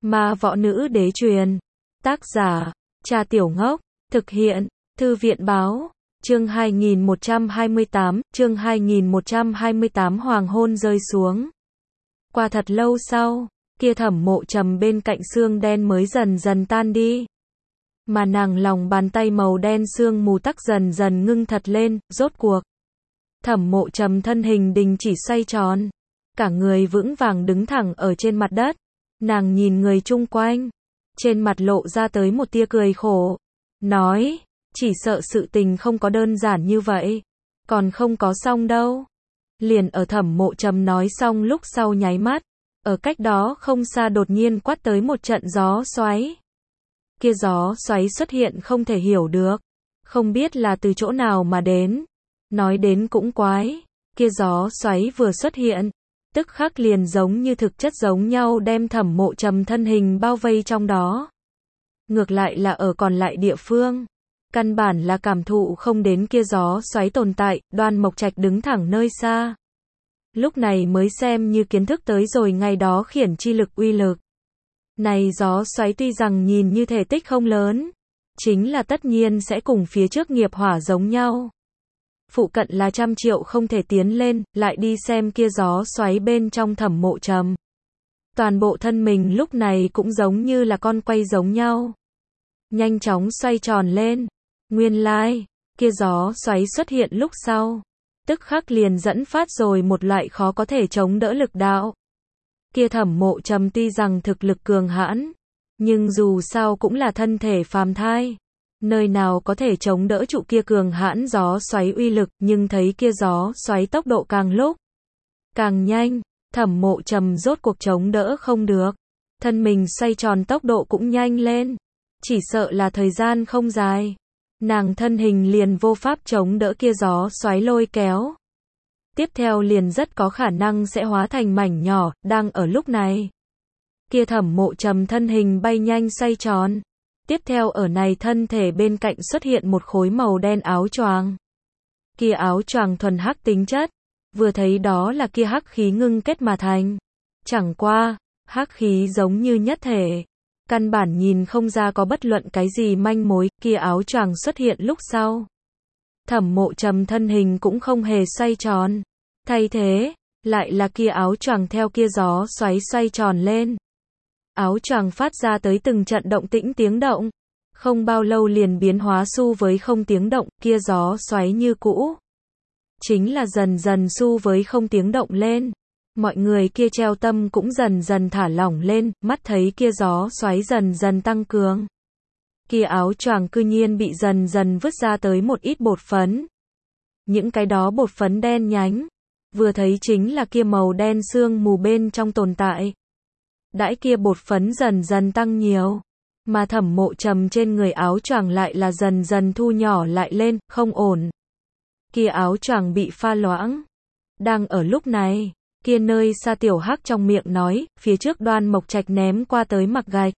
Ma võ nữ đế truyền. Tác giả, Trà Tiểu Ngốc. Thực hiện, Thư viện báo. Chương 2128, hoàng hôn rơi xuống. Qua thật lâu sau, kia Thẩm Mộ Trầm bên cạnh xương đen mới dần dần tan đi. Mà nàng lòng bàn tay màu đen sương mù tắc dần dần ngưng thật lên, rốt cuộc. Thẩm Mộ Trầm thân hình đình chỉ xoay tròn. Cả người vững vàng đứng thẳng ở trên mặt đất. Nàng nhìn người chung quanh. Trên mặt lộ ra tới một tia cười khổ. Nói, chỉ sợ sự tình không có đơn giản như vậy. Còn không có xong đâu. Liền ở Thẩm Mộ Trầm nói xong lúc sau nháy mắt. Ở cách đó không xa đột nhiên quát tới một trận gió xoáy. Kia gió xoáy xuất hiện không thể hiểu được. Không biết là từ chỗ nào mà đến. Nói đến cũng quái. Kia gió xoáy vừa xuất hiện. Tức khắc liền giống như thực chất giống nhau đem Thẩm Mộ Trầm thân hình bao vây trong đó. Ngược lại là ở còn lại địa phương. Căn bản là cảm thụ không đến kia gió xoáy tồn tại, Đoan Mộc Trạch đứng thẳng nơi xa. Lúc này mới xem như kiến thức tới rồi ngày đó khiển chi lực uy lực. Này gió xoáy tuy rằng nhìn như thể tích không lớn, chính là tất nhiên sẽ cùng phía trước nghiệp hỏa giống nhau. Phụ cận là 100 triệu không thể tiến lên, lại đi xem kia gió xoáy bên trong Thẩm Mộ Trầm. Toàn bộ thân mình lúc này cũng giống như là con quay giống nhau. Nhanh chóng xoay tròn lên. Nguyên lai, kia gió xoáy xuất hiện lúc sau. Tức khắc liền dẫn phát rồi một loại khó có thể chống đỡ lực đạo. Kia Thẩm Mộ Trầm tuy rằng thực lực cường hãn, nhưng dù sao cũng là thân thể phàm thai. Nơi nào có thể chống đỡ trụ kia cường hãn gió xoáy uy lực, nhưng thấy kia gió xoáy tốc độ càng lúc càng nhanh, Thẩm Mộ Trầm rốt cuộc chống đỡ không được. Thân mình xoay tròn tốc độ cũng nhanh lên. Chỉ sợ là thời gian không dài. Nàng thân hình liền vô pháp chống đỡ kia gió xoáy lôi kéo. Tiếp theo liền rất có khả năng sẽ hóa thành mảnh nhỏ, đang ở lúc này. Kia Thẩm Mộ Trầm thân hình bay nhanh xoay tròn. Tiếp theo ở này thân thể bên cạnh xuất hiện một khối màu đen áo choàng. Kia áo choàng thuần hắc tính chất. Vừa thấy đó là kia hắc khí ngưng kết mà thành. Chẳng qua, hắc khí giống như nhất thể. Căn bản nhìn không ra có bất luận cái gì manh mối, kia áo choàng xuất hiện lúc sau. Thẩm Mộ Trầm thân hình cũng không hề xoay tròn. Thay thế, lại là kia áo choàng theo kia gió xoáy xoay tròn lên. Áo choàng phát ra tới từng trận động tĩnh tiếng động. Không bao lâu liền biến hóa xu với không tiếng động, kia gió xoáy như cũ. Chính là dần dần xu với không tiếng động lên. Mọi người kia treo tâm cũng dần dần thả lỏng lên, mắt thấy kia gió xoáy dần dần tăng cường. Kia áo choàng cư nhiên bị dần dần vứt ra tới một ít bột phấn. Những cái đó bột phấn đen nhánh. Vừa thấy chính là kia màu đen sương mù bên trong tồn tại. Đãi kia bột phấn dần dần tăng nhiều. Mà Thẩm Mộ Trầm trên người áo choàng lại là dần dần thu nhỏ lại lên, không ổn. Kia áo choàng bị pha loãng. Đang ở lúc này, kia nơi xa Tiểu Hắc trong miệng nói, phía trước Đoan Mộc Trạch ném qua tới mặc gạch.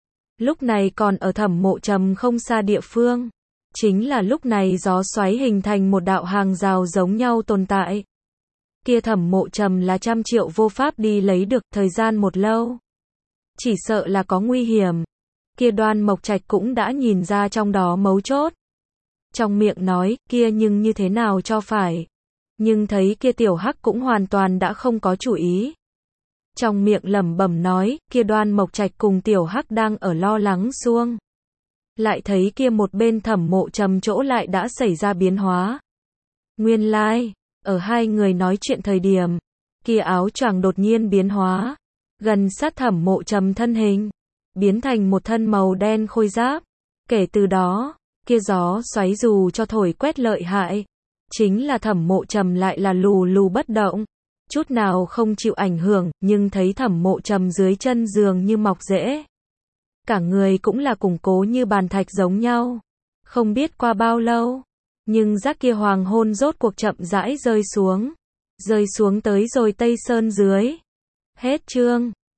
Lúc này còn ở Thẩm Mộ Trầm không xa địa phương. Chính là lúc này gió xoáy hình thành một đạo hàng rào giống nhau tồn tại. Kia Thẩm Mộ Trầm là 100 triệu vô pháp đi lấy được, thời gian một lâu. Chỉ sợ là có nguy hiểm. Kia Đoan Mộc Trạch cũng đã nhìn ra trong đó mấu chốt. Trong miệng nói, kia nhưng như thế nào cho phải. Nhưng thấy kia Tiểu Hắc cũng hoàn toàn đã không có chủ ý. Trong miệng lẩm bẩm nói, kia Đoan Mộc Trạch cùng Tiểu Hắc đang ở lo lắng xuông. Lại thấy kia một bên Thẩm Mộ Trầm chỗ lại đã xảy ra biến hóa. Nguyên lai, ở hai người nói chuyện thời điểm, kia áo choàng đột nhiên biến hóa. Gần sát Thẩm Mộ Trầm thân hình. Biến thành một thân màu đen khôi giáp. Kể từ đó, kia gió xoáy dù cho thổi quét lợi hại. Chính là Thẩm Mộ Trầm lại là lù lù bất động. Chút nào không chịu ảnh hưởng, nhưng thấy Thẩm Mộ Trầm dưới chân dường như mọc rễ. Cả người cũng là củng cố như bàn thạch giống nhau. Không biết qua bao lâu. Nhưng giác kia hoàng hôn rốt cuộc chậm rãi rơi xuống. Rơi xuống tới rồi Tây Sơn dưới. Hết chương.